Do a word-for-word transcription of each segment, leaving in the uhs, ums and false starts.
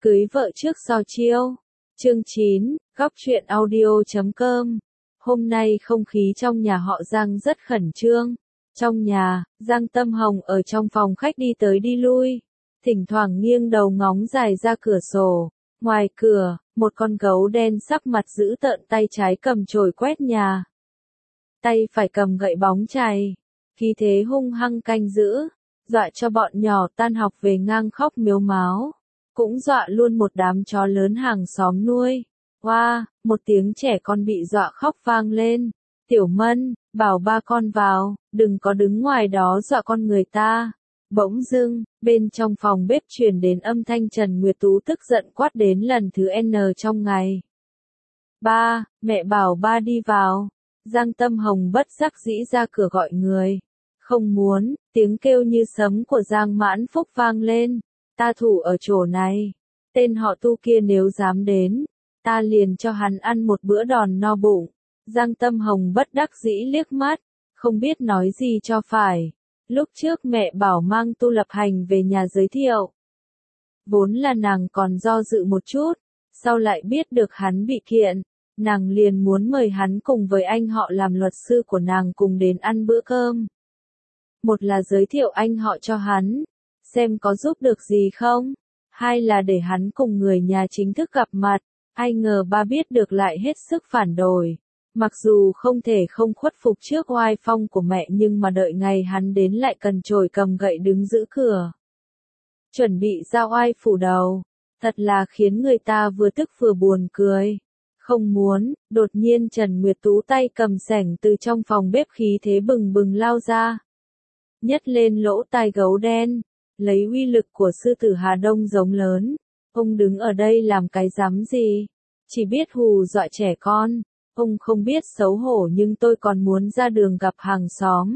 Cưới vợ trước so chiêu. Chương chín, góc truyện audio.com. Hôm nay không khí trong nhà họ Giang rất khẩn trương. Trong nhà, Giang Tâm Hồng ở trong phòng khách đi tới đi lui, thỉnh thoảng nghiêng đầu ngóng dài ra cửa sổ. Ngoài cửa, một con gấu đen sắc mặt dữ tợn, tay trái cầm chổi quét nhà, tay phải cầm gậy bóng chày, khí thế hung hăng canh giữ, dọa cho bọn nhỏ tan học về ngang khóc mếu máo, cũng dọa luôn một đám chó lớn hàng xóm nuôi. Oa, wow, một tiếng trẻ con bị dọa khóc vang lên. Tiểu Mân, bảo ba con vào, đừng có đứng ngoài đó dọa con người ta. Bỗng dưng, bên trong phòng bếp truyền đến âm thanh Trần Nguyệt Tú tức giận quát đến lần thứ N trong ngày. Ba, mẹ bảo ba đi vào. Giang Tâm Hồng bất đắc dĩ ra cửa gọi người. Không muốn, tiếng kêu như sấm của Giang Mãn Phúc vang lên. Ta thủ ở chỗ này. Tên họ Tu kia nếu dám đến, ta liền cho hắn ăn một bữa đòn no bụng. Giang Tâm Hồng bất đắc dĩ liếc mắt, không biết nói gì cho phải. Lúc trước mẹ bảo mang Tu Lập Hành về nhà giới thiệu. Vốn là nàng còn do dự một chút, sau lại biết được hắn bị kiện, nàng liền muốn mời hắn cùng với anh họ làm luật sư của nàng cùng đến ăn bữa cơm. Một là giới thiệu anh họ cho hắn, xem có giúp được gì không. Hai là để hắn cùng người nhà chính thức gặp mặt. Ai ngờ ba biết được lại hết sức phản đối. Mặc dù không thể không khuất phục trước oai phong của mẹ, nhưng mà đợi ngày hắn đến lại cần chổi cầm gậy đứng giữ cửa, chuẩn bị ra oai phủ đầu. Thật là khiến người ta vừa tức vừa buồn cười. Không muốn, đột nhiên Trần Nguyệt Tú tay cầm xẻng từ trong phòng bếp khí thế bừng bừng lao ra, nhấc lên lỗ tai gấu đen, lấy uy lực của sư tử Hà Đông giống lớn. Ông đứng ở đây làm cái rắm gì? Chỉ biết hù dọa trẻ con. Ông không biết xấu hổ, nhưng tôi còn muốn ra đường gặp hàng xóm.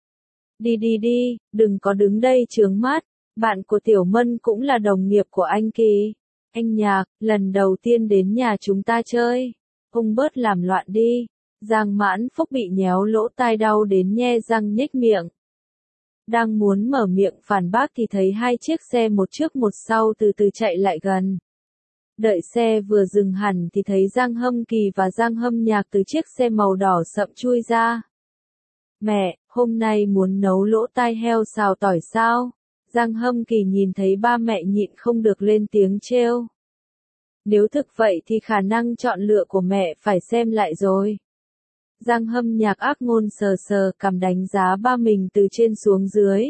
Đi đi đi, đừng có đứng đây chướng mắt. Bạn của Tiểu Mân cũng là đồng nghiệp của anh Kỳ. Anh Nhạc, lần đầu tiên đến nhà chúng ta chơi. Ông bớt làm loạn đi. Giang Mãn Phúc bị nhéo lỗ tai đau đến nhe răng nhếch miệng. Đang muốn mở miệng phản bác thì thấy hai chiếc xe một trước một sau từ từ chạy lại gần. Đợi xe vừa dừng hẳn thì thấy Giang Hâm Kỳ và Giang Hâm Nhạc từ chiếc xe màu đỏ sậm chui ra. Mẹ, hôm nay muốn nấu lỗ tai heo xào tỏi sao? Giang Hâm Kỳ nhìn thấy ba mẹ nhịn không được lên tiếng trêu. Nếu thực vậy thì khả năng chọn lựa của mẹ phải xem lại rồi. Giang Hâm Nhạc ác ngôn sờ sờ cằm đánh giá ba mình từ trên xuống dưới.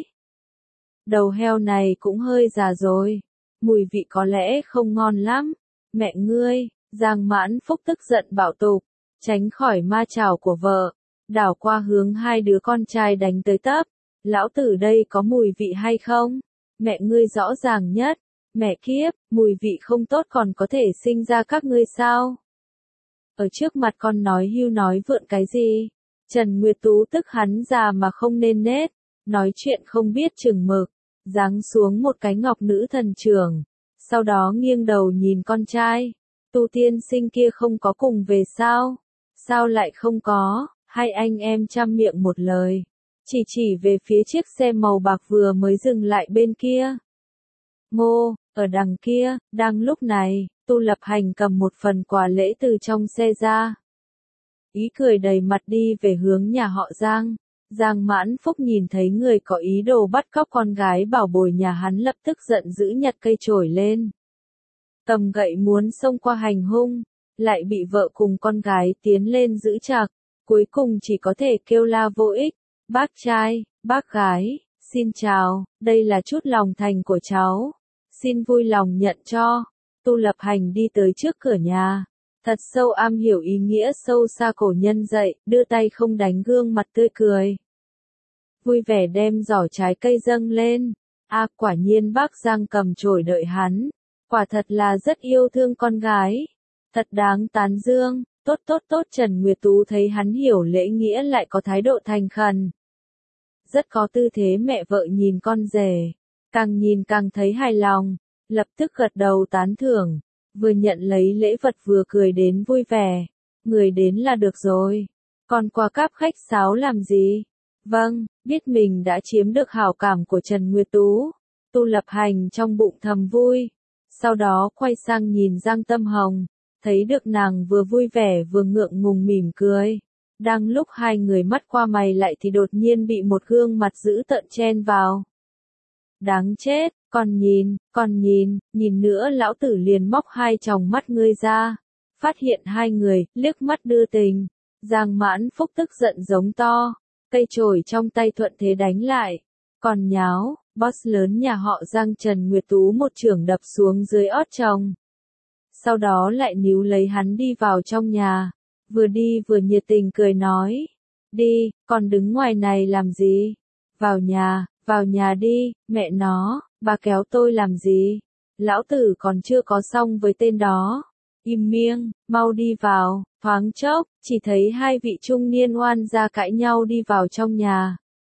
Đầu heo này cũng hơi già rồi, mùi vị có lẽ không ngon lắm. Mẹ ngươi, Giang Mãn Phúc tức giận bảo tục, tránh khỏi ma chảo của vợ, đảo qua hướng hai đứa con trai đánh tới tấp. Lão tử đây có mùi vị hay không? Mẹ ngươi rõ ràng nhất. Mẹ kiếp, mùi vị không tốt còn có thể sinh ra các ngươi sao? Ở trước mặt con nói hưu nói vượn cái gì? Trần Nguyệt Tú tức hắn già mà không nên nết, nói chuyện không biết chừng mực, giáng xuống một cái ngọc nữ thần trưởng, sau đó nghiêng đầu nhìn con trai. Tu tiên sinh kia không có cùng về sao? Sao lại không có? Hai anh em chăm miệng một lời, chỉ chỉ về phía chiếc xe màu bạc vừa mới dừng lại bên kia. Ngô, ở đằng kia, đang lúc này, Tu Lập Hành cầm một phần quà lễ từ trong xe ra. Ý cười đầy mặt đi về hướng nhà họ Giang. Giang Mãn Phúc nhìn thấy người có ý đồ bắt cóc con gái bảo bồi nhà hắn lập tức giận dữ nhặt cây chổi lên. Cầm gậy muốn xông qua hành hung, lại bị vợ cùng con gái tiến lên giữ chặt. Cuối cùng chỉ có thể kêu la vô ích. Bác trai, bác gái, xin chào, đây là chút lòng thành của cháu. Xin vui lòng nhận cho. Tu Lập Hành đi tới trước cửa nhà, thật sâu am hiểu ý nghĩa sâu xa cổ nhân dạy, đưa tay không đánh gương mặt tươi cười. Vui vẻ đem giỏ trái cây dâng lên. À, quả nhiên bác Giang cầm chổi đợi hắn. Quả thật là rất yêu thương con gái. Thật đáng tán dương. Tốt tốt tốt. Trần Nguyệt Tú thấy hắn hiểu lễ nghĩa lại có thái độ thành khẩn, rất có tư thế mẹ vợ nhìn con rể, càng nhìn càng thấy hài lòng, lập tức gật đầu tán thưởng, vừa nhận lấy lễ vật vừa cười đến vui vẻ. Người đến là được rồi, còn qua cáp khách sáo làm gì? Vâng, biết mình đã chiếm được hảo cảm của Trần Nguyệt Tú, Tu Lập Hành trong bụng thầm vui. Sau đó quay sang nhìn Giang Tâm Hồng, thấy được nàng vừa vui vẻ vừa ngượng ngùng mỉm cười. Đang lúc hai người mắt qua mày lại thì đột nhiên bị một gương mặt dữ tợn chen vào. Đáng chết, còn nhìn, còn nhìn, nhìn nữa lão tử liền móc hai tròng mắt ngươi ra. Phát hiện hai người, liếc mắt đưa tình. Giang Mãn Phúc tức giận giống to, cây chổi trong tay thuận thế đánh lại. Còn nháo, boss lớn nhà họ Giang Trần Nguyệt Tú một chưởng đập xuống dưới ót chồng. Sau đó lại níu lấy hắn đi vào trong nhà, vừa đi vừa nhiệt tình cười nói. Đi, còn đứng ngoài này làm gì? Vào nhà, vào nhà đi, mẹ nó, bà kéo tôi làm gì? Lão tử còn chưa có xong với tên đó. Im miệng, mau đi vào, thoáng chốc, chỉ thấy hai vị trung niên oan gia cãi nhau đi vào trong nhà.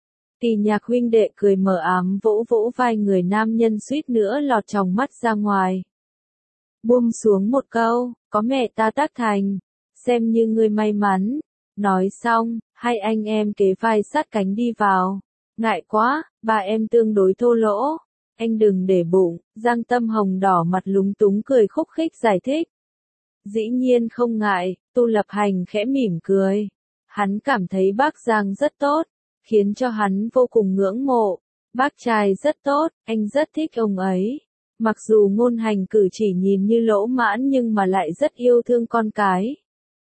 Kỳ Nhạc huynh đệ cười mờ ám vỗ vỗ vai người nam nhân suýt nữa lọt tròng mắt ra ngoài. Buông xuống một câu, có mẹ ta tác thành, xem như ngươi may mắn. Nói xong, hai anh em kế vai sát cánh đi vào. Ngại quá, ba em tương đối thô lỗ. Anh đừng để bụng, Giang Tâm Hồng đỏ mặt lúng túng cười khúc khích giải thích. Dĩ nhiên không ngại, Tu Lập Hành khẽ mỉm cười. Hắn cảm thấy bác Giang rất tốt, khiến cho hắn vô cùng ngưỡng mộ. Bác trai rất tốt, anh rất thích ông ấy. Mặc dù ngôn hành cử chỉ nhìn như lỗ mãn nhưng mà lại rất yêu thương con cái.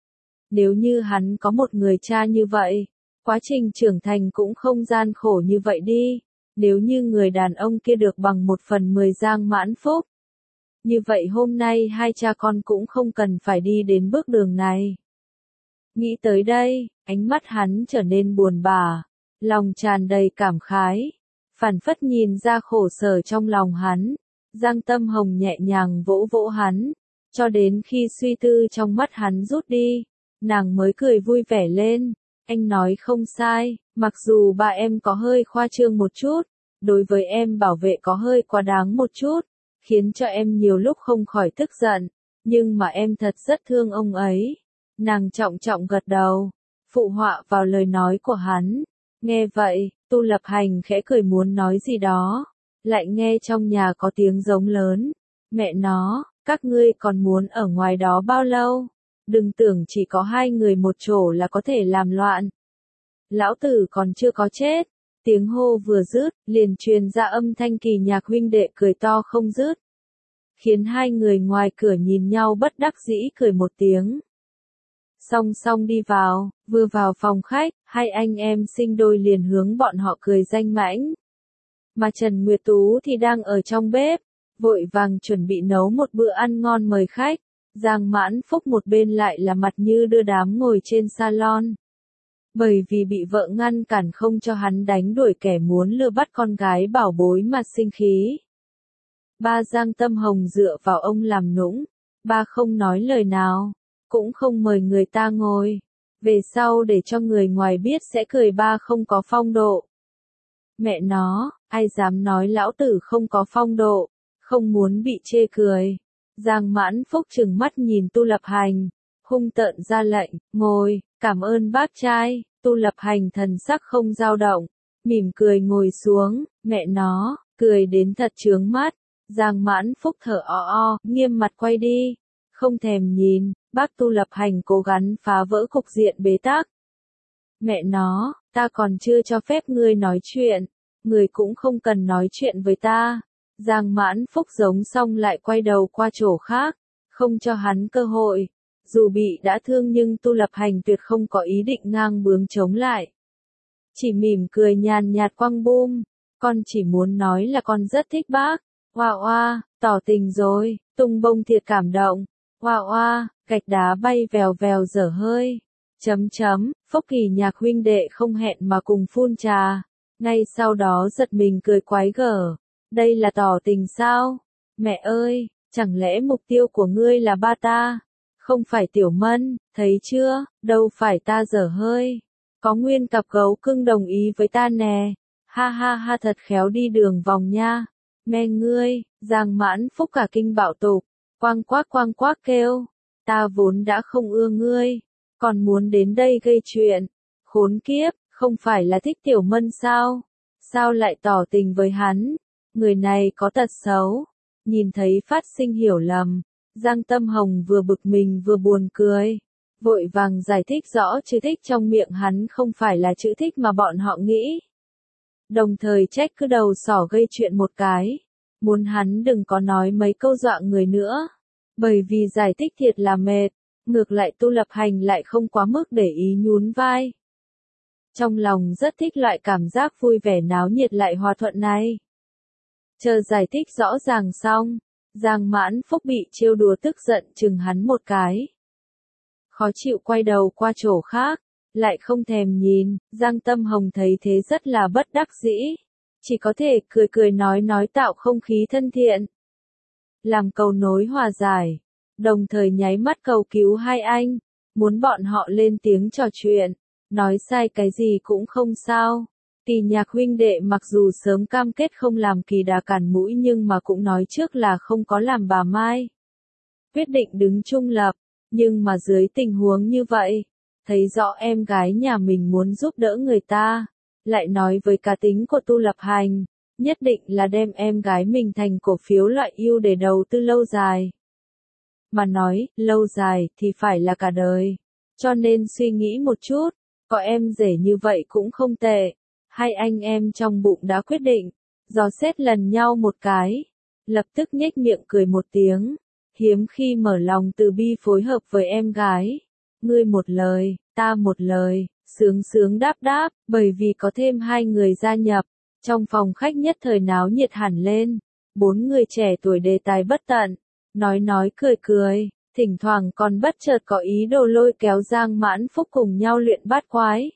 Nếu như hắn có một người cha như vậy, quá trình trưởng thành cũng không gian khổ như vậy đi. Nếu như người đàn ông kia được bằng một phần mười Giang Mãn Phúc. Như vậy hôm nay hai cha con cũng không cần phải đi đến bước đường này. Nghĩ tới đây, ánh mắt hắn trở nên buồn bã, lòng tràn đầy cảm khái. Phản phất nhìn ra khổ sở trong lòng hắn. Giang Tâm Hồng nhẹ nhàng vỗ vỗ hắn, cho đến khi suy tư trong mắt hắn rút đi, nàng mới cười vui vẻ lên. Anh nói không sai, mặc dù ba em có hơi khoa trương một chút, đối với em bảo vệ có hơi quá đáng một chút, khiến cho em nhiều lúc không khỏi tức giận, nhưng mà em thật rất thương ông ấy. Nàng trọng trọng gật đầu, phụ họa vào lời nói của hắn. Nghe vậy, Tu Lập Hành khẽ cười muốn nói gì đó, lại nghe trong nhà có tiếng giống lớn. Mẹ nó, các ngươi còn muốn ở ngoài đó bao lâu? Đừng tưởng chỉ có hai người một chỗ là có thể làm loạn. Lão tử còn chưa có chết. Tiếng hô vừa dứt, liền truyền ra âm thanh Kỳ Nhạc huynh đệ cười to không dứt. Khiến hai người ngoài cửa nhìn nhau bất đắc dĩ cười một tiếng. Song song đi vào, vừa vào phòng khách, hai anh em sinh đôi liền hướng bọn họ cười danh mãnh. Mà Trần Nguyệt Tú thì đang ở trong bếp, vội vàng chuẩn bị nấu một bữa ăn ngon mời khách. Giang Mãn Phúc một bên lại là mặt như đưa đám ngồi trên salon. Bởi vì bị vợ ngăn cản không cho hắn đánh đuổi kẻ muốn lừa bắt con gái bảo bối mà sinh khí. Ba Giang Tâm Hồng dựa vào ông làm nũng, ba không nói lời nào, cũng không mời người ta ngồi. Về sau để cho người ngoài biết sẽ cười ba không có phong độ. Mẹ nó, ai dám nói lão tử không có phong độ, không muốn bị chê cười. Giang Mãn Phúc trừng mắt nhìn Tu Lập Hành, hung tợn ra lệnh, ngồi, cảm ơn bác trai. Tu Lập Hành thần sắc không dao động, mỉm cười ngồi xuống, mẹ nó, cười đến thật chướng mắt. Giang Mãn Phúc thở o o, nghiêm mặt quay đi, không thèm nhìn. Bác Tu Lập Hành cố gắng phá vỡ cục diện bế tắc. Mẹ nó, ta còn chưa cho phép ngươi nói chuyện, ngươi cũng không cần nói chuyện với ta. Giang Mãn Phúc giống xong lại quay đầu qua chỗ khác, không cho hắn cơ hội. Dù bị đã thương nhưng Tu Lập Hành tuyệt không có ý định ngang bướng chống lại. Chỉ mỉm cười nhàn nhạt quăng bum, con chỉ muốn nói là con rất thích bác. Oa oa, tỏ tình rồi, tung bông thiệt cảm động. Oa oa, gạch đá bay vèo vèo dở hơi. Chấm chấm, Phúc Kỳ Nhạc huynh đệ không hẹn mà cùng phun trà. Ngay sau đó giật mình cười quái gở. Đây là tỏ tình sao? Mẹ ơi, chẳng lẽ mục tiêu của ngươi là ba ta? Không phải Tiểu Mân, thấy chưa, đâu phải ta dở hơi. Có nguyên cặp gấu cưng đồng ý với ta nè. Ha ha ha thật khéo đi đường vòng nha. Mẹ ngươi, Giang Mãn Phúc cả kinh bạo tục, quang quác quang quác kêu. Ta vốn đã không ưa ngươi, còn muốn đến đây gây chuyện. Khốn kiếp, không phải là thích Tiểu Mân sao? Sao lại tỏ tình với hắn? Người này có tật xấu. Nhìn thấy phát sinh hiểu lầm, Giang Tâm Hồng vừa bực mình vừa buồn cười. Vội vàng giải thích rõ chữ thích trong miệng hắn không phải là chữ thích mà bọn họ nghĩ. Đồng thời trách cứ đầu sỏ gây chuyện một cái. Muốn hắn đừng có nói mấy câu dọa người nữa. Bởi vì giải thích thiệt là mệt. Ngược lại Tu Lập Hành lại không quá mức để ý nhún vai. Trong lòng rất thích loại cảm giác vui vẻ náo nhiệt lại hòa thuận này. Chờ giải thích rõ ràng xong, Giang Mãn Phúc bị trêu đùa tức giận chừng hắn một cái. Khó chịu quay đầu qua chỗ khác, lại không thèm nhìn, Giang Tâm Hồng thấy thế rất là bất đắc dĩ. Chỉ có thể cười cười nói nói tạo không khí thân thiện. Làm cầu nối hòa giải, đồng thời nháy mắt cầu cứu hai anh, muốn bọn họ lên tiếng trò chuyện, nói sai cái gì cũng không sao. Kỳ Nhạc huynh đệ mặc dù sớm cam kết không làm Kỳ Đà cản mũi nhưng mà cũng nói trước là không có làm bà Mai. Quyết định đứng trung lập, nhưng mà dưới tình huống như vậy, thấy rõ em gái nhà mình muốn giúp đỡ người ta, lại nói với cá tính của Tu Lập Hành, nhất định là đem em gái mình thành cổ phiếu loại ưu để đầu tư lâu dài. Mà nói, lâu dài thì phải là cả đời, cho nên suy nghĩ một chút, có em rể như vậy cũng không tệ. Hai anh em trong bụng đã quyết định, dò xét lần nhau một cái, lập tức nhếch miệng cười một tiếng, hiếm khi mở lòng từ bi phối hợp với em gái. Ngươi một lời, ta một lời, sướng sướng đáp đáp, bởi vì có thêm hai người gia nhập, trong phòng khách nhất thời náo nhiệt hẳn lên, bốn người trẻ tuổi đề tài bất tận, nói nói cười cười, thỉnh thoảng còn bất chợt có ý đồ lôi kéo Giang Mãn Phúc cùng nhau luyện bát quái.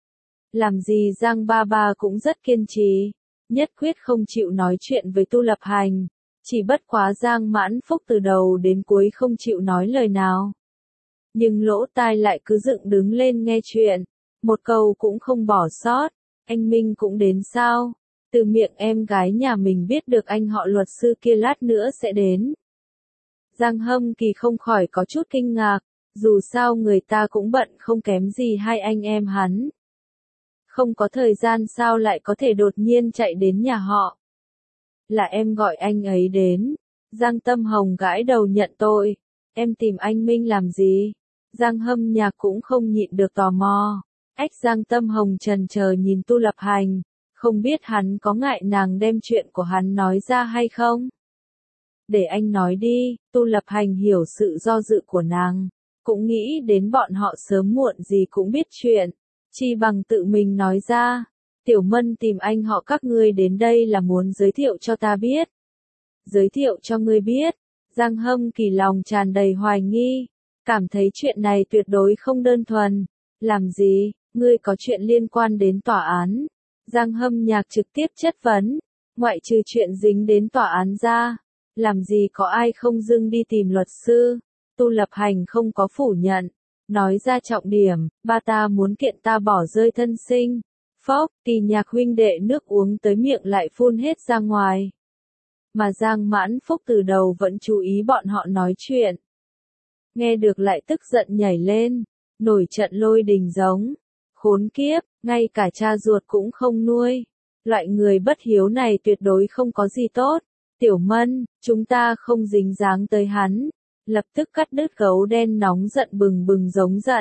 Làm gì Giang ba ba cũng rất kiên trì, nhất quyết không chịu nói chuyện với Tu Lập Hành, chỉ bất quá Giang Mãn Phúc từ đầu đến cuối không chịu nói lời nào. Nhưng lỗ tai lại cứ dựng đứng lên nghe chuyện, một câu cũng không bỏ sót, anh Minh cũng đến sao, từ miệng em gái nhà mình biết được anh họ luật sư kia lát nữa sẽ đến. Giang Hâm Kỳ không khỏi có chút kinh ngạc, dù sao người ta cũng bận không kém gì hai anh em hắn. Không có thời gian sao lại có thể đột nhiên chạy đến nhà họ. Là em gọi anh ấy đến. Giang Tâm Hồng gãi đầu nhận tội. Em tìm anh Minh làm gì? Giang Hâm Nhạc cũng không nhịn được tò mò. Ách Giang Tâm Hồng trần chờ nhìn Tu Lập Hành. Không biết hắn có ngại nàng đem chuyện của hắn nói ra hay không? Để anh nói đi, Tu Lập Hành hiểu sự do dự của nàng. Cũng nghĩ đến bọn họ sớm muộn gì cũng biết chuyện. Chi bằng tự mình nói ra, Tiểu Mân tìm anh họ các ngươi đến đây là muốn giới thiệu cho ta biết. Giới thiệu cho ngươi biết, Giang Hâm Kỳ lòng tràn đầy hoài nghi, cảm thấy chuyện này tuyệt đối không đơn thuần. Làm gì, ngươi có chuyện liên quan đến tòa án? Giang Hâm Nhạc trực tiếp chất vấn, ngoại trừ chuyện dính đến tòa án ra, làm gì có ai không dưng đi tìm luật sư? Tu Lập Hành không có phủ nhận. Nói ra trọng điểm, ba ta muốn kiện ta bỏ rơi thân sinh. Phốc, Kỳ Nhạc huynh đệ nước uống tới miệng lại phun hết ra ngoài. Mà Giang Mãn Phúc từ đầu vẫn chú ý bọn họ nói chuyện. Nghe được lại tức giận nhảy lên, nổi trận lôi đình giống. Khốn kiếp, ngay cả cha ruột cũng không nuôi. Loại người bất hiếu này tuyệt đối không có gì tốt. Tiểu Mân, chúng ta không dính dáng tới hắn. Lập tức cắt đứt gấu đen nóng giận bừng bừng giống giận.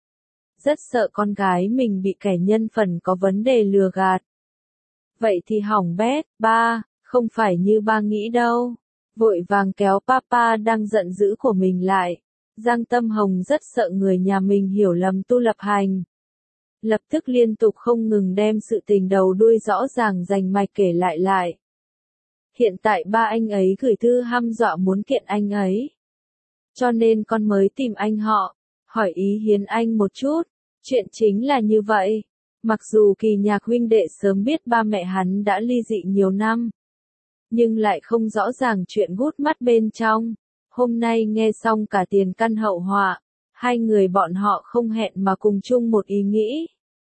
Rất sợ con gái mình bị kẻ nhân phần có vấn đề lừa gạt. Vậy thì hỏng bét, ba, không phải như ba nghĩ đâu. Vội vàng kéo papa đang giận dữ của mình lại. Giang Tâm Hồng rất sợ người nhà mình hiểu lầm Tu Lập Hành. Lập tức liên tục không ngừng đem sự tình đầu đuôi rõ ràng rành mạch kể lại lại. Hiện tại ba anh ấy gửi thư hăm dọa muốn kiện anh ấy. Cho nên con mới tìm anh họ, hỏi ý Hiến Anh một chút. Chuyện chính là như vậy. Mặc dù Kỳ Nhạc huynh đệ sớm biết ba mẹ hắn đã ly dị nhiều năm, nhưng lại không rõ ràng chuyện gút mắt bên trong. Hôm nay nghe xong cả tiền căn hậu họa, hai người bọn họ không hẹn mà cùng chung một ý nghĩ.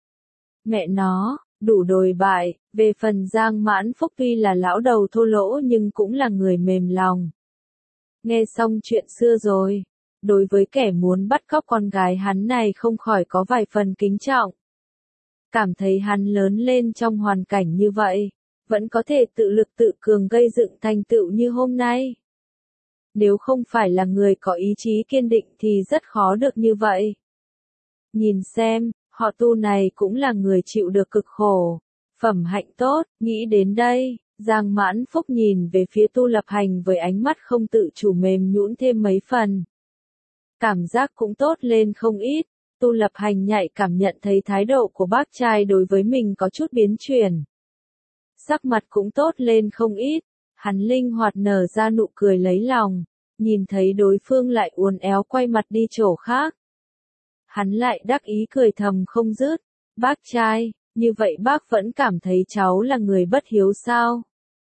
Mẹ nó, đủ đồi bại, về phần Giang Mãn Phúc tuy là lão đầu thô lỗ nhưng cũng là người mềm lòng. Nghe xong chuyện xưa rồi, đối với kẻ muốn bắt cóc con gái hắn này không khỏi có vài phần kính trọng. Cảm thấy hắn lớn lên trong hoàn cảnh như vậy, vẫn có thể tự lực tự cường gây dựng thành tựu như hôm nay. Nếu không phải là người có ý chí kiên định thì rất khó được như vậy. Nhìn xem, họ Tu này cũng là người chịu được cực khổ, phẩm hạnh tốt, nghĩ đến đây, Giang Mãn Phúc nhìn về phía Tu Lập Hành với ánh mắt không tự chủ mềm nhũn thêm mấy phần. Cảm giác cũng tốt lên không ít, Tu Lập Hành nhạy cảm nhận thấy thái độ của bác trai đối với mình có chút biến chuyển. Sắc mặt cũng tốt lên không ít, hắn linh hoạt nở ra nụ cười lấy lòng, nhìn thấy đối phương lại uốn éo quay mặt đi chỗ khác. Hắn lại đắc ý cười thầm không dứt, bác trai, như vậy bác vẫn cảm thấy cháu là người bất hiếu sao?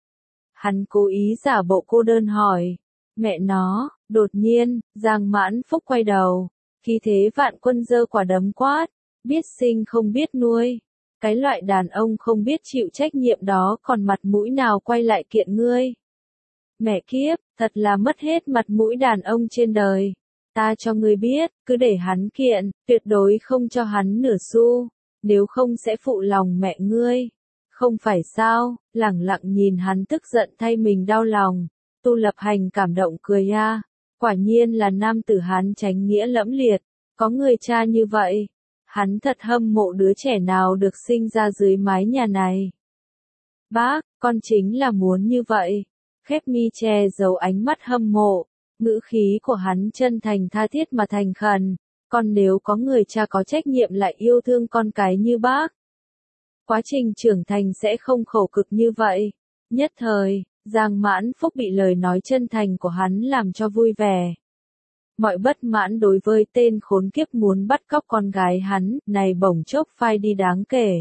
Hắn cố ý giả bộ cô đơn hỏi, mẹ nó, đột nhiên, Giang Mãn Phúc quay đầu, khí thế vạn quân giơ quả đấm quát, biết sinh không biết nuôi. Cái loại đàn ông không biết chịu trách nhiệm đó còn mặt mũi nào quay lại kiện ngươi. Mẹ kiếp, thật là mất hết mặt mũi đàn ông trên đời. Ta cho ngươi biết, cứ để hắn kiện, tuyệt đối không cho hắn nửa xu, nếu không sẽ phụ lòng mẹ ngươi. Không phải sao, lẳng lặng nhìn hắn tức giận thay mình đau lòng, Tu Lập Hành cảm động cười a, quả nhiên là nam tử Hán chánh nghĩa lẫm liệt, có người cha như vậy. Hắn thật hâm mộ đứa trẻ nào được sinh ra dưới mái nhà này. Bác, con chính là muốn như vậy. Khép mi che giấu ánh mắt hâm mộ, ngữ khí của hắn chân thành tha thiết mà thành khẩn. Con nếu có người cha có trách nhiệm lại yêu thương con cái như bác. Quá trình trưởng thành sẽ không khổ cực như vậy. Nhất thời, Giang Mãn Phúc bị lời nói chân thành của hắn làm cho vui vẻ. Mọi bất mãn đối với tên khốn kiếp muốn bắt cóc con gái hắn, này bỗng chốc phai đi đáng kể.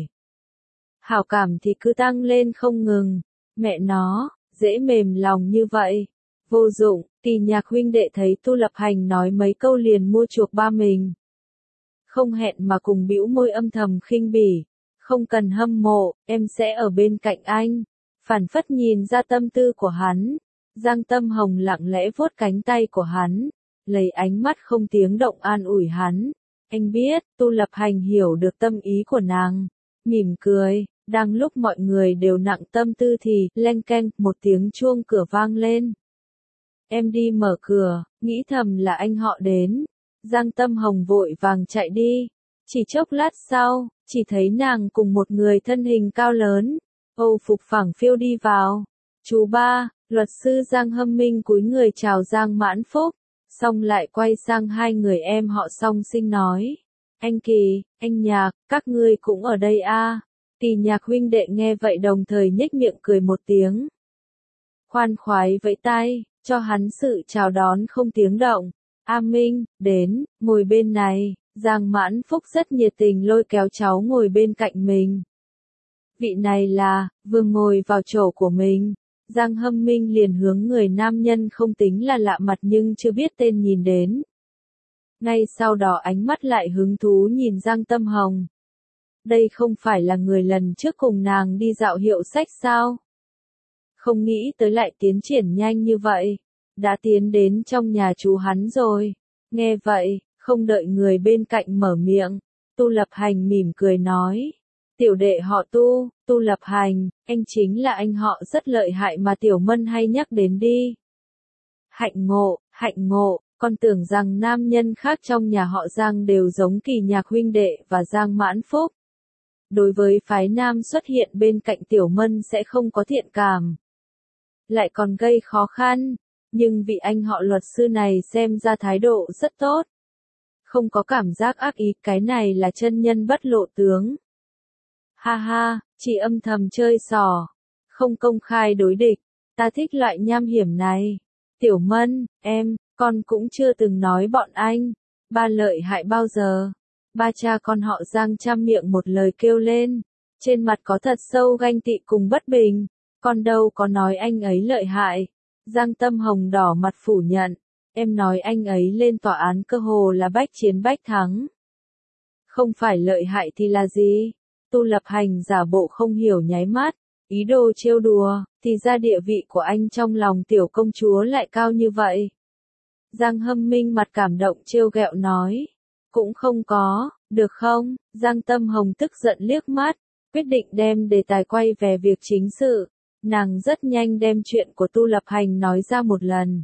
Hảo cảm thì cứ tăng lên không ngừng, mẹ nó, dễ mềm lòng như vậy. Vô dụng, Kỳ Nhạc huynh đệ thấy Tu Lập Hành nói mấy câu liền mua chuộc ba mình. Không hẹn mà cùng bĩu môi âm thầm khinh bỉ, không cần hâm mộ, em sẽ ở bên cạnh anh. Phản phất nhìn ra tâm tư của hắn, Giang Tâm Hồng lặng lẽ vuốt cánh tay của hắn. Lấy ánh mắt không tiếng động an ủi hắn. Anh biết, Tu Lập Hành hiểu được tâm ý của nàng. Mỉm cười, đang lúc mọi người đều nặng tâm tư thì, leng keng, một tiếng chuông cửa vang lên. Em đi mở cửa, nghĩ thầm là anh họ đến. Giang Tâm Hồng vội vàng chạy đi. Chỉ chốc lát sau, chỉ thấy nàng cùng một người thân hình cao lớn, Âu phục phẳng phiu đi vào. Chú ba, luật sư Giang Hâm Minh cúi người chào Giang Mãn Phúc. Xong lại quay sang hai người em họ Song Sinh nói, anh Kỳ, anh Nhạc, các ngươi cũng ở đây a? À? Kỳ Nhạc huynh đệ nghe vậy đồng thời nhếch miệng cười một tiếng. Khoan khoái vẫy tay, cho hắn sự chào đón không tiếng động. A Minh, đến, ngồi bên này. Giang Mãn Phúc rất nhiệt tình lôi kéo cháu ngồi bên cạnh mình. Vị này là, vừa ngồi vào chỗ của mình. Giang Hâm Minh liền hướng người nam nhân không tính là lạ mặt nhưng chưa biết tên nhìn đến. Ngay sau đó ánh mắt lại hứng thú nhìn Giang Tâm Hồng. Đây không phải là người lần trước cùng nàng đi dạo hiệu sách sao? Không nghĩ tới lại tiến triển nhanh như vậy. Đã tiến đến trong nhà chú hắn rồi. Nghe vậy, không đợi người bên cạnh mở miệng, Tu Lập Hành mỉm cười nói. Tiểu đệ họ Tu, Tu Lập Hành, anh chính là anh họ rất lợi hại mà Tiểu Mân hay nhắc đến đi. Hạnh ngộ, hạnh ngộ, con tưởng rằng nam nhân khác trong nhà họ Giang đều giống Kỳ Nhạc huynh đệ và Giang Mãn Phúc. Đối với phái nam xuất hiện bên cạnh Tiểu Mân sẽ không có thiện cảm. Lại còn gây khó khăn, nhưng vị anh họ luật sư này xem ra thái độ rất tốt. Không có cảm giác ác ý, cái này là chân nhân bất lộ tướng. Ha ha, chỉ âm thầm chơi xỏ, không công khai đối địch, ta thích loại nham hiểm này. Tiểu Mân, em, con cũng chưa từng nói bọn anh, ba lợi hại bao giờ. Ba cha con họ Giang trăm miệng một lời kêu lên, trên mặt có thật sâu ganh tị cùng bất bình, con đâu có nói anh ấy lợi hại. Giang Tâm Hồng đỏ mặt phủ nhận, em nói anh ấy lên tòa án cơ hồ là bách chiến bách thắng. Không phải lợi hại thì là gì? Tu Lập Hành giả bộ không hiểu nháy mắt, ý đồ trêu đùa, thì ra địa vị của anh trong lòng tiểu công chúa lại cao như vậy. Giang Hâm Minh mặt cảm động trêu ghẹo nói, cũng không có, được không? Giang Tâm Hồng tức giận liếc mắt, quyết định đem đề tài quay về việc chính sự. Nàng rất nhanh đem chuyện của Tu Lập Hành nói ra một lần.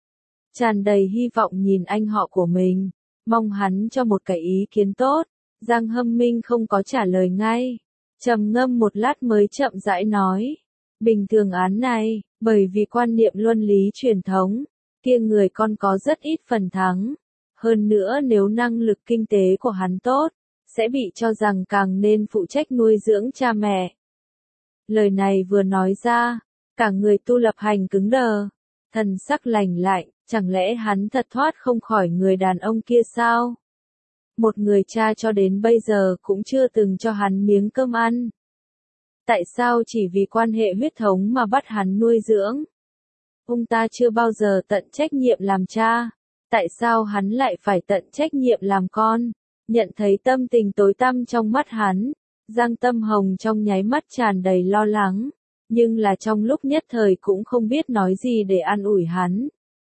Tràn đầy hy vọng nhìn anh họ của mình, mong hắn cho một cái ý kiến tốt. Giang Hâm Minh không có trả lời ngay, trầm ngâm một lát mới chậm rãi nói. Bình thường án này, bởi vì quan niệm luân lý truyền thống, kia người con có rất ít phần thắng. Hơn nữa nếu năng lực kinh tế của hắn tốt, sẽ bị cho rằng càng nên phụ trách nuôi dưỡng cha mẹ. Lời này vừa nói ra, cả người Tu Lập Hành cứng đờ, thần sắc lạnh lạnh, chẳng lẽ hắn thật thoát không khỏi người đàn ông kia sao? Một người cha cho đến bây giờ cũng chưa từng cho hắn miếng cơm ăn. Tại sao chỉ vì quan hệ huyết thống mà bắt hắn nuôi dưỡng? Ông ta chưa bao giờ tận trách nhiệm làm cha, tại sao hắn lại phải tận trách nhiệm làm con? Nhận thấy tâm tình tối tăm trong mắt hắn, Giang Tâm Hồng trong nháy mắt tràn đầy lo lắng, nhưng là trong lúc nhất thời cũng không biết nói gì để an ủi hắn.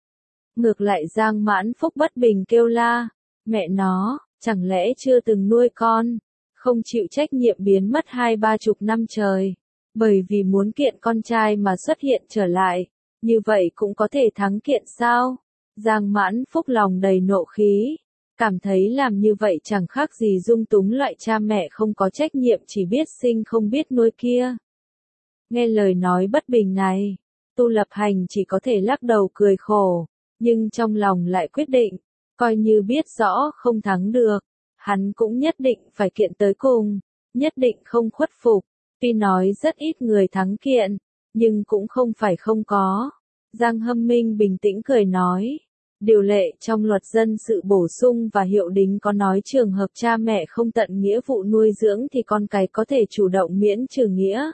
Ngược lại Giang Mãn Phúc bất bình kêu la, mẹ nó, chẳng lẽ chưa từng nuôi con, không chịu trách nhiệm biến mất hai ba chục năm trời, bởi vì muốn kiện con trai mà xuất hiện trở lại, như vậy cũng có thể thắng kiện sao? Giang Mãn Phúc lòng đầy nộ khí, cảm thấy làm như vậy chẳng khác gì dung túng loại cha mẹ không có trách nhiệm chỉ biết sinh không biết nuôi kia. Nghe lời nói bất bình này, Tu Lập Hành chỉ có thể lắc đầu cười khổ, nhưng trong lòng lại quyết định, coi như biết rõ không thắng được, hắn cũng nhất định phải kiện tới cùng, nhất định không khuất phục. Tuy nói rất ít người thắng kiện, nhưng cũng không phải không có. Giang Hâm Minh bình tĩnh cười nói, điều lệ trong luật dân sự bổ sung và hiệu đính có nói trường hợp cha mẹ không tận nghĩa vụ nuôi dưỡng thì con cái có thể chủ động miễn trừ nghĩa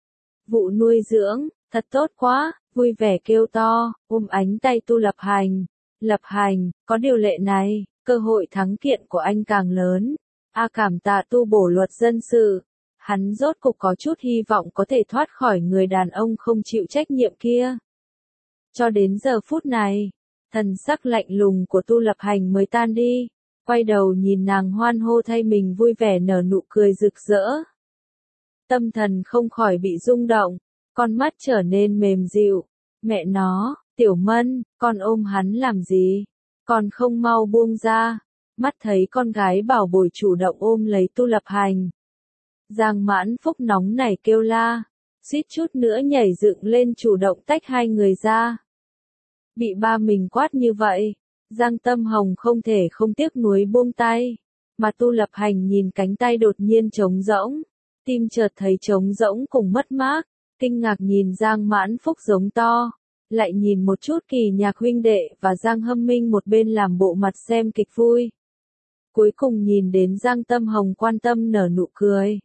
vụ nuôi dưỡng. Thật tốt quá, vui vẻ kêu to, ôm ánh tay Tu Lập Hành. Lập Hành, có điều lệ này, cơ hội thắng kiện của anh càng lớn. A cảm tạ tu bổ luật dân sự. Hắn rốt cục có chút hy vọng có thể thoát khỏi người đàn ông không chịu trách nhiệm kia. Cho đến giờ phút này, thần sắc lạnh lùng của Tu Lập Hành mới tan đi, quay đầu nhìn nàng hoan hô thay mình vui vẻ nở nụ cười rực rỡ. Tâm thần không khỏi bị rung động, con mắt trở nên mềm dịu. Mẹ nó, Tiểu Mân, con ôm hắn làm gì? Còn không mau buông ra. Mắt thấy con gái bảo bồi chủ động ôm lấy Tu Lập Hành. Giang Mãn Phúc nóng nảy kêu la, suýt chút nữa nhảy dựng lên chủ động tách hai người ra. Bị ba mình quát như vậy, Giang Tâm Hồng không thể không tiếc nuối buông tay, mà Tu Lập Hành nhìn cánh tay đột nhiên trống rỗng, tim chợt thấy trống rỗng cùng mất mát, kinh ngạc nhìn Giang Mãn Phúc giống to, lại nhìn một chút Kỳ Nhạc huynh đệ và Giang Hâm Minh một bên làm bộ mặt xem kịch vui. Cuối cùng nhìn đến Giang Tâm Hồng quan tâm nở nụ cười.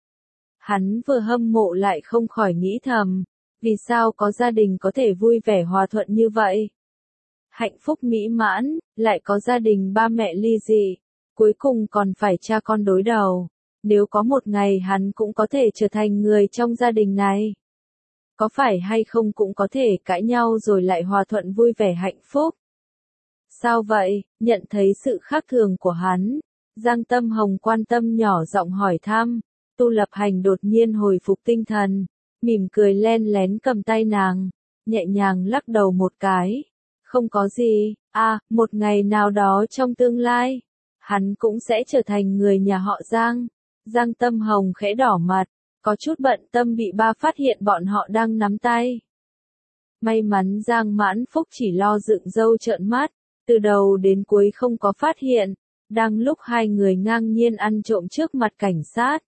Hắn vừa hâm mộ lại không khỏi nghĩ thầm, vì sao có gia đình có thể vui vẻ hòa thuận như vậy? Hạnh phúc mỹ mãn, lại có gia đình ba mẹ ly dị, cuối cùng còn phải cha con đối đầu. Nếu có một ngày hắn cũng có thể trở thành người trong gia đình này, có phải hay không cũng có thể cãi nhau rồi lại hòa thuận vui vẻ hạnh phúc. Sao vậy? Nhận thấy sự khác thường của hắn, Giang Tâm Hồng quan tâm nhỏ giọng hỏi thăm. Tu Lập Hành đột nhiên hồi phục tinh thần, mỉm cười len lén cầm tay nàng, nhẹ nhàng lắc đầu một cái. Không có gì, à, một ngày nào đó trong tương lai, hắn cũng sẽ trở thành người nhà họ Giang. Giang Tâm Hồng khẽ đỏ mặt, có chút bận tâm bị ba phát hiện bọn họ đang nắm tay. May mắn Giang Mãn Phúc chỉ lo dựng râu trợn mắt, từ đầu đến cuối không có phát hiện, đang lúc hai người ngang nhiên ăn trộm trước mặt cảnh sát.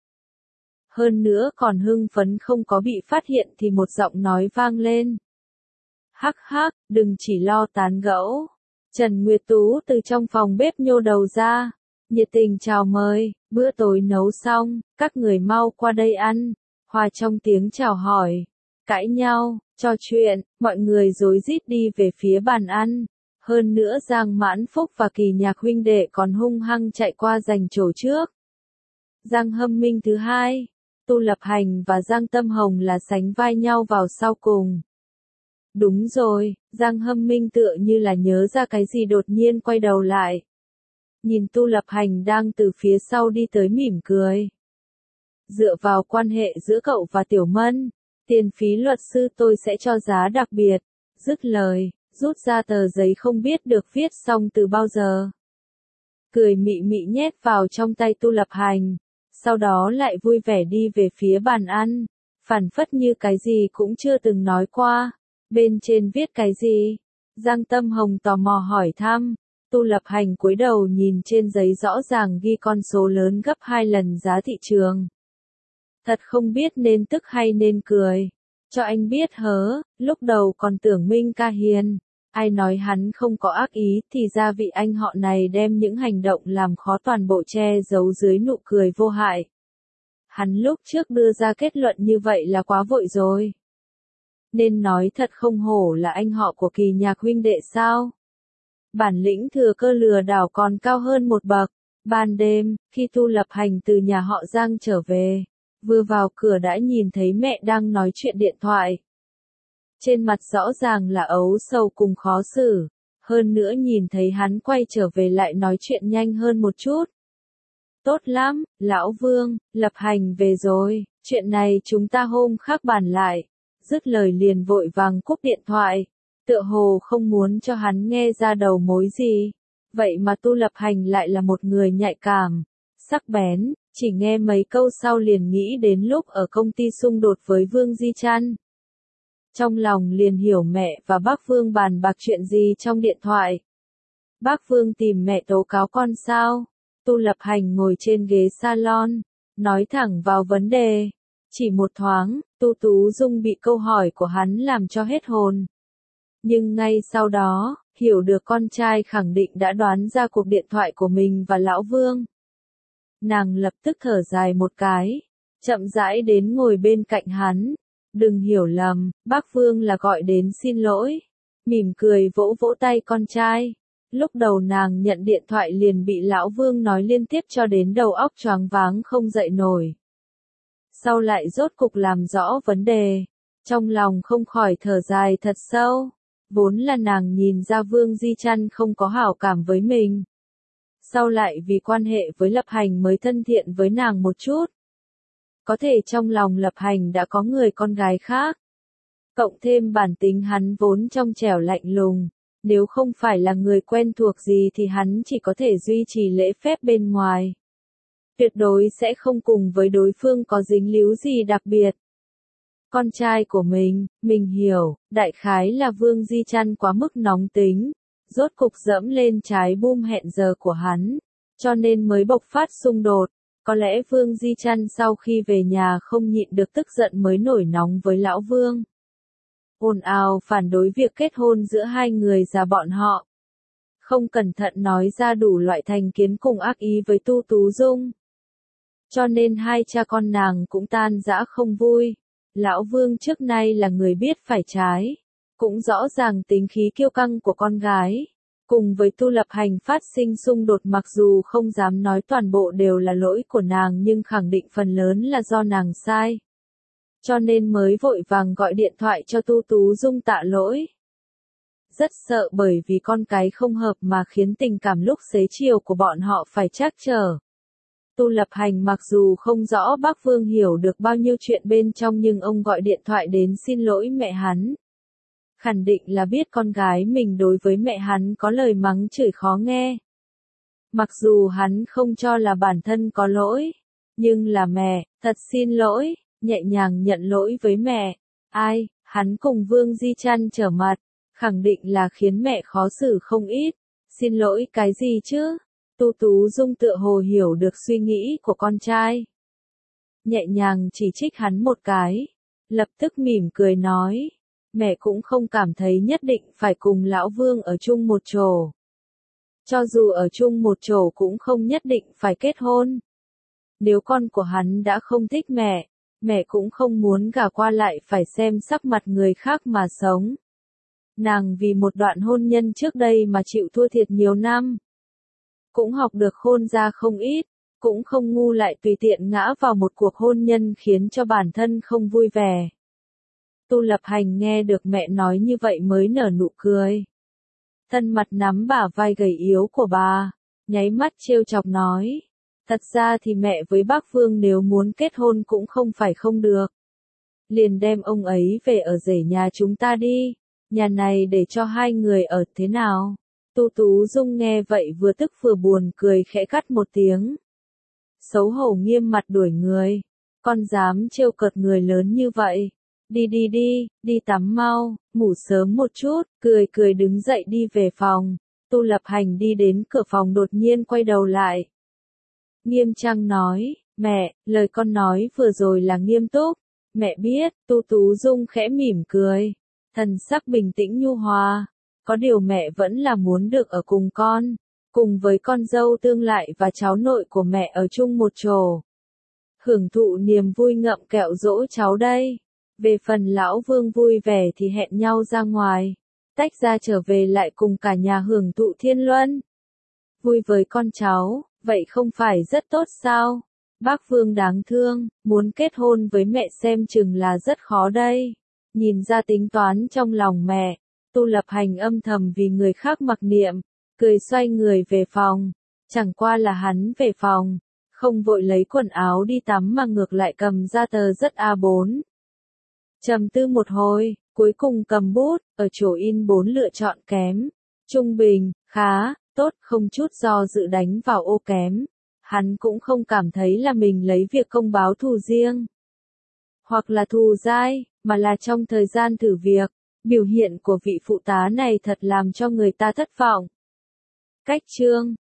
Hơn nữa còn hưng phấn không có bị phát hiện thì một giọng nói vang lên. Hắc hắc, đừng chỉ lo tán gẫu. Trần Nguyệt Tú từ trong phòng bếp nhô đầu ra, nhiệt tình chào mời, bữa tối nấu xong, các người mau qua đây ăn. Hòa trong tiếng chào hỏi, cãi nhau, trò chuyện, mọi người rối rít đi về phía bàn ăn. Hơn nữa Giang Mãn Phúc và Kỳ Nhạc huynh đệ còn hung hăng chạy qua giành chỗ trước. Giang Hâm Minh thứ hai, Tu Lập Hành và Giang Tâm Hồng là sánh vai nhau vào sau cùng. Đúng rồi, Giang Hâm Minh tựa như là nhớ ra cái gì đột nhiên quay đầu lại. Nhìn Tu Lập Hành đang từ phía sau đi tới mỉm cười. Dựa vào quan hệ giữa cậu và Tiểu Mân, Tiền phí luật sư tôi sẽ cho giá đặc biệt. Dứt lời, rút ra tờ giấy không biết được viết xong từ bao giờ. Cười mị mị nhét vào trong tay Tu Lập Hành. Sau đó lại vui vẻ đi về phía bàn ăn. Phản phất như cái gì cũng chưa từng nói qua. Bên trên viết cái gì? Giang Tâm Hồng tò mò hỏi thăm. Tu Lập Hành cúi đầu nhìn trên giấy rõ ràng ghi con số lớn gấp hai lần giá thị trường. Thật không biết nên tức hay nên cười. Cho anh biết hớ, lúc đầu còn tưởng Minh ca hiền. Ai nói hắn không có ác ý thì ra vị anh họ này đem những hành động làm khó toàn bộ che giấu dưới nụ cười vô hại. Hắn lúc trước đưa ra kết luận như vậy là quá vội rồi. Nên nói thật không hổ là anh họ của Kỳ Nhạc huynh đệ sao. Bản lĩnh thừa cơ lừa đảo còn cao hơn một bậc. Ban đêm, khi Tu Lập Hành từ nhà họ Giang trở về, vừa vào cửa đã nhìn thấy mẹ đang nói chuyện điện thoại. Trên mặt rõ ràng là ấu sầu cùng khó xử, hơn nữa nhìn thấy hắn quay trở về lại nói chuyện nhanh hơn một chút. Tốt lắm, lão Vương, Lập Hành về rồi, chuyện này chúng ta hôm khác bàn lại. Dứt lời liền vội vàng cúp điện thoại, tựa hồ không muốn cho hắn nghe ra đầu mối gì. Vậy mà Tu Lập Hành lại là một người nhạy cảm, sắc bén, chỉ nghe mấy câu sau liền nghĩ đến lúc ở công ty xung đột với Vương Di Trăn. Trong lòng liền hiểu mẹ và bác Vương bàn bạc chuyện gì trong điện thoại. Bác Vương tìm mẹ tố cáo con sao? Tu Lập Hành ngồi trên ghế salon, nói thẳng vào vấn đề. Chỉ một thoáng, Tu Tú Dung bị câu hỏi của hắn làm cho hết hồn. Nhưng ngay sau đó, hiểu được con trai khẳng định đã đoán ra cuộc điện thoại của mình và Lão Vương. Nàng lập tức thở dài một cái, chậm rãi đến ngồi bên cạnh hắn. Đừng hiểu lầm, bác Vương là gọi đến xin lỗi. Mỉm cười vỗ vỗ tay con trai. Lúc đầu nàng nhận điện thoại liền bị Lão Vương nói liên tiếp cho đến đầu óc choáng váng không dậy nổi. Sau lại rốt cục làm rõ vấn đề, trong lòng không khỏi thở dài thật sâu. Vốn là nàng nhìn ra Vương Di Trăn không có hảo cảm với mình. Sau lại vì quan hệ với Lập Hành mới thân thiện với nàng một chút. Có thể trong lòng Lập Hành đã có người con gái khác. Cộng thêm bản tính hắn vốn trong trẻo lạnh lùng. Nếu không phải là người quen thuộc gì thì hắn chỉ có thể duy trì lễ phép bên ngoài. Tuyệt đối sẽ không cùng với đối phương có dính líu gì đặc biệt. Con trai của mình, mình hiểu, đại khái là Vương Di Trăn quá mức nóng tính, rốt cục dẫm lên trái bum hẹn giờ của hắn, cho nên mới bộc phát xung đột. Có lẽ Vương Di Trăn sau khi về nhà không nhịn được tức giận mới nổi nóng với Lão Vương. Ồn ào phản đối việc kết hôn giữa hai người già bọn họ. Không cẩn thận nói ra đủ loại thành kiến cùng ác ý với Tu Tú Dung. Cho nên hai cha con nàng cũng tan rã không vui. Lão Vương trước nay là người biết phải trái, cũng rõ ràng tính khí kiêu căng của con gái. Cùng với Tu Lập Hành phát sinh xung đột mặc dù không dám nói toàn bộ đều là lỗi của nàng nhưng khẳng định phần lớn là do nàng sai. Cho nên mới vội vàng gọi điện thoại cho Tu Tú Dung tạ lỗi. Rất sợ bởi vì con cái không hợp mà khiến tình cảm lúc xế chiều của bọn họ phải trắc trở. Tu Lập Hành mặc dù không rõ bác Vương hiểu được bao nhiêu chuyện bên trong nhưng ông gọi điện thoại đến xin lỗi mẹ hắn. Khẳng định là biết con gái mình đối với mẹ hắn có lời mắng chửi khó nghe. Mặc dù hắn không cho là bản thân có lỗi, nhưng là mẹ, thật xin lỗi, nhẹ nhàng nhận lỗi với mẹ. Ai, hắn cùng Vương Di Trăn trở mặt, khẳng định là khiến mẹ khó xử không ít. Xin lỗi cái gì chứ? Tu Tú Dung tựa hồ hiểu được suy nghĩ của con trai. Nhẹ nhàng chỉ trích hắn một cái, lập tức mỉm cười nói, mẹ cũng không cảm thấy nhất định phải cùng Lão Vương ở chung một chỗ. Cho dù ở chung một chỗ cũng không nhất định phải kết hôn. Nếu con của hắn đã không thích mẹ, mẹ cũng không muốn gả qua lại phải xem sắc mặt người khác mà sống. Nàng vì một đoạn hôn nhân trước đây mà chịu thua thiệt nhiều năm. Cũng học được khôn ra không ít, cũng không ngu lại tùy tiện ngã vào một cuộc hôn nhân khiến cho bản thân không vui vẻ. Tu Lập Hành nghe được mẹ nói như vậy mới nở nụ cười. Thân mặt nắm bả vai gầy yếu của bà, nháy mắt trêu chọc nói. Thật ra thì mẹ với bác Vương nếu muốn kết hôn cũng không phải không được. liền đem ông ấy về ở rể nhà chúng ta đi, nhà này để cho hai người ở thế nào? Tu Tú Dung nghe vậy vừa tức vừa buồn cười khẽ cắt một tiếng. Xấu hổ nghiêm mặt đuổi người, con dám trêu cợt người lớn như vậy. Đi đi đi, đi tắm mau, ngủ sớm một chút, cười cười đứng dậy đi về phòng. Tu Lập Hành đi đến cửa phòng đột nhiên quay đầu lại. Nghiêm trang nói, mẹ, lời con nói vừa rồi là nghiêm túc. Mẹ biết, Tu Tú Dung khẽ mỉm cười, thần sắc bình tĩnh nhu hòa. Có điều mẹ vẫn là muốn được ở cùng con, cùng với con dâu tương lại và cháu nội của mẹ ở chung một chỗ. Hưởng thụ niềm vui ngậm kẹo dỗ cháu đây. Về phần lão Vương vui vẻ thì hẹn nhau ra ngoài, tách ra trở về lại cùng cả nhà hưởng thụ thiên luân. Vui với con cháu, vậy không phải rất tốt sao? Bác Vương đáng thương, muốn kết hôn với mẹ xem chừng là rất khó đây. Nhìn ra tính toán trong lòng mẹ, Tu Lập Hành âm thầm vì người khác mặc niệm, cười xoay người về phòng. Chẳng qua là hắn về phòng, không vội lấy quần áo đi tắm mà ngược lại cầm ra tờ rất A bốn. Trầm tư một hồi, cuối cùng cầm bút, ở chỗ in bốn lựa chọn kém, trung bình, khá, tốt, không chút do dự đánh vào ô kém. Hắn cũng không cảm thấy là mình lấy việc công báo thù riêng, hoặc là thù dai, mà là trong thời gian thử việc, biểu hiện của vị phụ tá này thật làm cho người ta thất vọng. Cách chương